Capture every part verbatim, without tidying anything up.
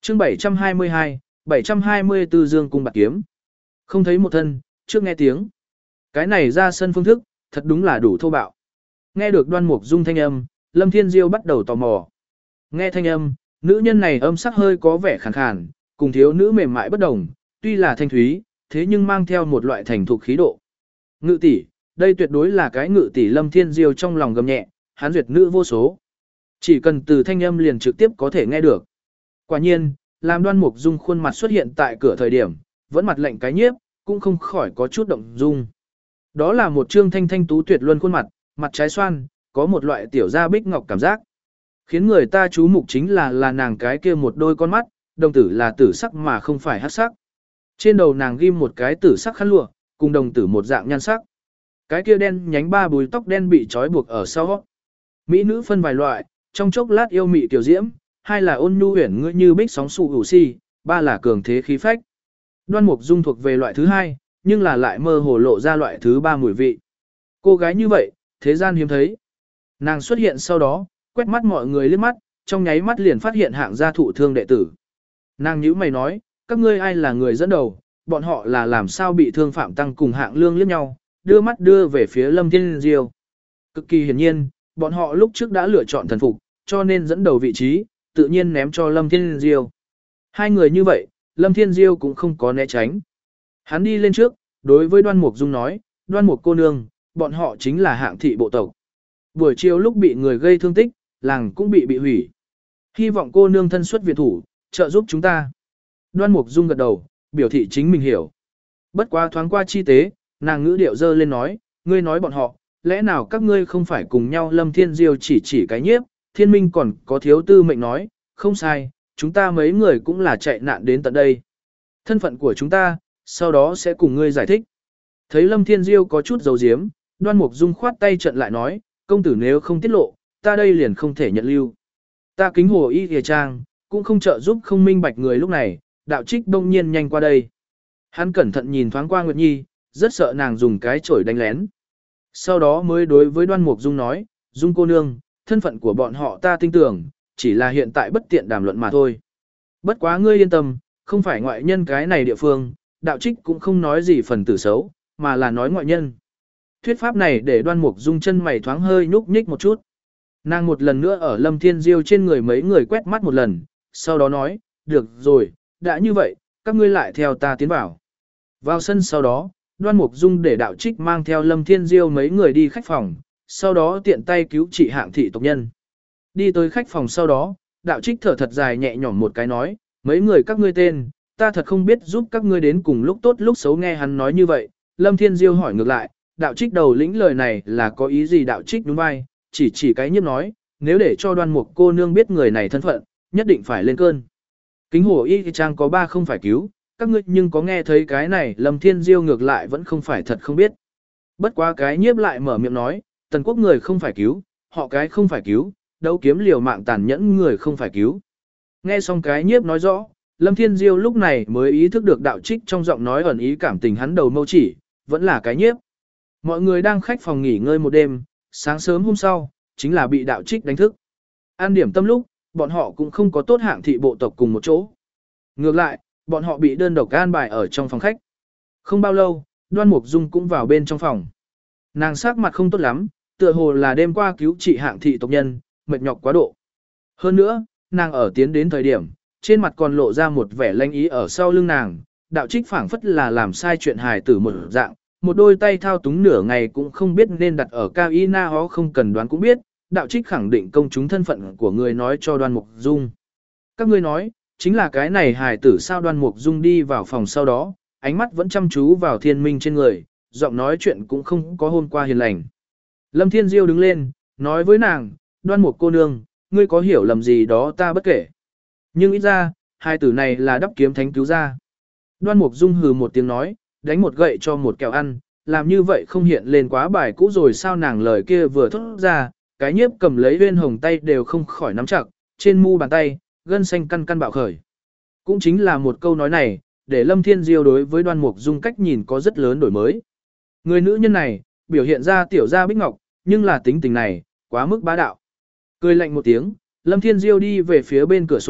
chương bảy trăm hai mươi hai, bảy trăm hai mươi tư dương cung bạc kiếm. Không thấy một thân, trước nghe tiếng. Cái này ra sân phương thức, thật đúng là đủ thô bạo. Nghe được Đoan Mục Dung thanh âm, Lâm Thiên Diêu bắt đầu tò mò. Nghe thanh âm, nữ nhân này âm sắc hơi có vẻ khàn khàn, cùng thiếu nữ mềm mại bất đồng, tuy là thanh thúy, thế nhưng mang theo một loại thành thục khí độ. Ngự tỷ, đây tuyệt đối là cái ngự tỷ. Lâm Thiên Diêu trong lòng gầm nhẹ, hắn duyệt nữ vô số. Chỉ cần từ thanh âm liền trực tiếp có thể nghe được. Quả nhiên, làm Đoan Mục Dung khuôn mặt xuất hiện tại cửa thời điểm, vẫn mặt lạnh cái nhiếp, cũng không khỏi có chút động dung. Đó là một trương thanh thanh tú tuyệt luân khuôn mặt, mặt trái xoan, có một loại tiểu gia bích ngọc cảm giác. Khiến người ta chú mục chính là là nàng cái kia một đôi con mắt, đồng tử là tử sắc mà không phải hắc sắc. Trên đầu nàng ghim một cái tử sắc khăn lụa, cùng đồng tử một dạng nhan sắc. Cái kia đen nhánh ba búi tóc đen bị trói buộc ở sau. Mỹ nữ phân vài loại, trong chốc lát yêu mị tiểu diễm, hai là ôn nhu huyền ngữ như bích sóng sụ ủ si, ba là cường thế khí phách. Đoan Mục Dung thuộc về loại thứ hai, nhưng là lại mơ hồ lộ ra loại thứ ba mùi vị. Cô gái như vậy, thế gian hiếm thấy. Nàng xuất hiện sau đó, quét mắt mọi người liếc mắt, trong nháy mắt liền phát hiện hạng gia thụ thương đệ tử. Nàng nhíu mày nói, các ngươi ai là người dẫn đầu, bọn họ là làm sao bị thương Phạm Tăng cùng hạng lương liếc nhau, đưa mắt đưa về phía Lâm Thiên Diêu. Cực kỳ hiển nhiên, bọn họ lúc trước đã lựa chọn thần phục, cho nên dẫn đầu vị trí, tự nhiên ném cho Lâm Thiên Diêu. Hai người như vậy, Lâm Thiên Diêu cũng không có né tránh. Hắn đi lên trước, đối với Đoan Mục Dung nói, Đoan Mục cô nương, bọn họ chính là hạng thị bộ tộc. Buổi chiều lúc bị người gây thương tích, làng cũng bị bị hủy. Hy vọng cô nương thân xuất viện thủ, trợ giúp chúng ta. Đoan Mục Dung gật đầu, biểu thị chính mình hiểu. Bất quá thoáng qua chi tế, nàng ngữ điệu dơ lên nói, ngươi nói bọn họ, lẽ nào các ngươi không phải cùng nhau? Lâm Thiên Diêu chỉ chỉ cái nhiếp, Thiên Minh còn có thiếu tư mệnh nói, không sai, chúng ta mấy người cũng là chạy nạn đến tận đây. Thân phận của chúng ta, sau đó sẽ cùng ngươi giải thích. Thấy Lâm Thiên Diêu có chút giấu giếm, Đoan Mục Dung khoát tay trận lại nói, công tử nếu không tiết lộ, ta đây liền không thể nhận lưu. Ta kính hồ y kìa trang, cũng không trợ giúp không minh bạch người. Lúc này, đạo trích đông nhiên nhanh qua đây. Hắn cẩn thận nhìn thoáng qua Nguyệt Nhi, rất sợ nàng dùng cái chổi đánh lén. Sau đó mới đối với Đoan Mục Dung nói, Dung cô nương, thân phận của bọn họ ta tin tưởng, chỉ là hiện tại bất tiện đàm luận mà thôi. Bất quá ngươi yên tâm, không phải ngoại nhân cái này địa phương, đạo trích cũng không nói gì phần tử xấu, mà là nói ngoại nhân. Thuyết pháp này để Đoan Mục Dung chân mày thoáng hơi nhúc nhích một chút. Nàng một lần nữa ở Lâm Thiên Diêu trên người mấy người quét mắt một lần, sau đó nói, được rồi, đã như vậy, các ngươi lại theo ta tiến vào. Vào sân sau đó, Đoan Mục Dung để đạo trích mang theo Lâm Thiên Diêu mấy người đi khách phòng, sau đó tiện tay cứu trị hạng thị tộc nhân. Đi tới khách phòng sau đó, đạo trích thở thật dài nhẹ nhõm một cái nói, mấy người các ngươi tên, ta thật không biết giúp các ngươi đến cùng lúc tốt lúc xấu. Nghe hắn nói như vậy, Lâm Thiên Diêu hỏi ngược lại, đạo trích đầu lĩnh lời này là có ý gì? Đạo trích đúng vai, chỉ chỉ cái nhiếp nói, nếu để cho Đoan Mục cô nương biết người này thân phận, nhất định phải lên cơn. Kính hồ y trang có ba không phải cứu, các ngươi nhưng có nghe thấy cái này? Lâm Thiên Diêu ngược lại vẫn không phải thật không biết. Bất quá cái nhiếp lại mở miệng nói, tần quốc người không phải cứu, họ cái không phải cứu, đấu kiếm liều mạng tàn nhẫn người không phải cứu. Nghe xong cái nhiếp nói rõ, Lâm Thiên Diêu lúc này mới ý thức được đạo trích trong giọng nói ẩn ý cảm tình hắn đầu mâu chỉ, vẫn là cái nhiếp. Mọi người đang khách phòng nghỉ ngơi một đêm, sáng sớm hôm sau, chính là bị đạo trích đánh thức. An điểm tâm lúc, bọn họ cũng không có tốt hạng thị bộ tộc cùng một chỗ. Ngược lại, bọn họ bị đơn độc an bài ở trong phòng khách. Không bao lâu, Đoan Mục Dung cũng vào bên trong phòng. Nàng sắc mặt không tốt lắm, tựa hồ là đêm qua cứu trị hạng thị tộc nhân, mệt nhọc quá độ. Hơn nữa, nàng ở tiến đến thời điểm, trên mặt còn lộ ra một vẻ lanh ý. Ở sau lưng nàng, đạo trích phảng phất là làm sai chuyện hài tử một dạng, một đôi tay thao túng nửa ngày cũng không biết nên đặt ở cao y na hó. Không cần đoán cũng biết, đạo trích khẳng định công chúng thân phận của người nói cho Đoan Mục Dung. Các ngươi nói, chính là cái này hài tử sao? Đoan Mục Dung đi vào phòng sau đó, ánh mắt vẫn chăm chú vào Thiên Minh trên người, giọng nói chuyện cũng không có hôm qua hiền lành. Lâm Thiên Diêu đứng lên, nói với nàng, Đoan Mục cô nương, ngươi có hiểu lầm gì đó ta bất kể. Nhưng ít ra, hai tử này là đắp kiếm thánh cứu ra. Đoan Mục Dung hừ một tiếng nói, đánh một gậy cho một kẹo ăn, làm như vậy không hiện lên quá bài cũ rồi sao? Nàng lời kia vừa thốt ra, cái nhiếp cầm lấy uyên hồng tay đều không khỏi nắm chặt, trên mu bàn tay, gân xanh căn căn bạo khởi. Cũng chính là một câu nói này, để Lâm Thiên Diêu đối với Đoan Mục Dung cách nhìn có rất lớn đổi mới. Người nữ nhân này, biểu hiện ra tiểu gia bích ngọc, nhưng là tính tình này, quá mức bá đạo. Cười lạnh một tiếng, Lâm Thiên Diêu đi về phía bên cửa sổ,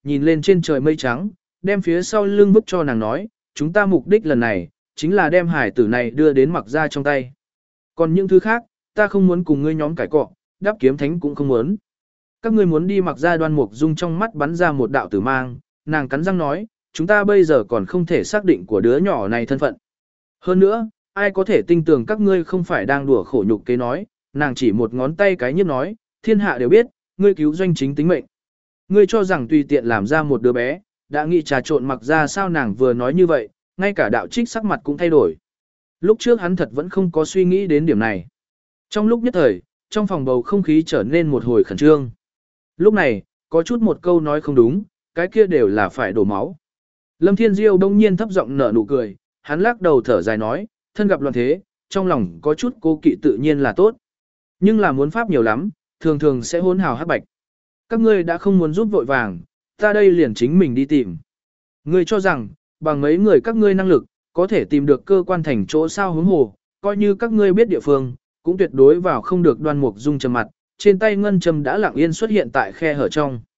nhìn lên trên trời mây trắng, đem phía sau lưng bức cho nàng nói, chúng ta mục đích lần này, chính là đem hải tử này đưa đến mặc ra trong tay. Còn những thứ khác, ta không muốn cùng ngươi nhóm cải cọ, đáp kiếm thánh cũng không muốn. Các ngươi muốn đi mặc ra Đoan Mục Dung trong mắt bắn ra một đạo tử mang, nàng cắn răng nói, chúng ta bây giờ còn không thể xác định của đứa nhỏ này thân phận. Hơn nữa, ai có thể tin tưởng các ngươi không phải đang đùa khổ nhục kế nói, nàng chỉ một ngón tay cái nhiếp nói, thiên hạ đều biết, ngươi cứu doanh chính tính mệnh. Ngươi cho rằng tùy tiện làm ra một đứa bé, đã nghĩ trà trộn mặc ra sao nàng vừa nói như vậy, ngay cả đạo trích sắc mặt cũng thay đổi. Lúc trước hắn thật vẫn không có suy nghĩ đến điểm này. Trong lúc nhất thời, trong phòng bầu không khí trở nên một hồi khẩn trương. Lúc này, có chút một câu nói không đúng, cái kia đều là phải đổ máu. Lâm Thiên Diêu đông nhiên thấp giọng nở nụ cười, hắn lắc đầu thở dài nói, thân gặp loạn thế, trong lòng có chút cô kỵ tự nhiên là tốt. Nhưng là muốn pháp nhiều lắm, thường thường sẽ hỗn hào hắc bạch. Các ngươi đã không muốn giúp vội vàng, ta đây liền chính mình đi tìm. Ngươi cho rằng, bằng mấy người các ngươi năng lực, có thể tìm được cơ quan thành chỗ sao hướng hồ, coi như các ngươi biết địa phương, cũng tuyệt đối vào không được Đoan Mục Dung trầm mặt, trên tay ngân châm đã lặng yên xuất hiện tại khe hở trong.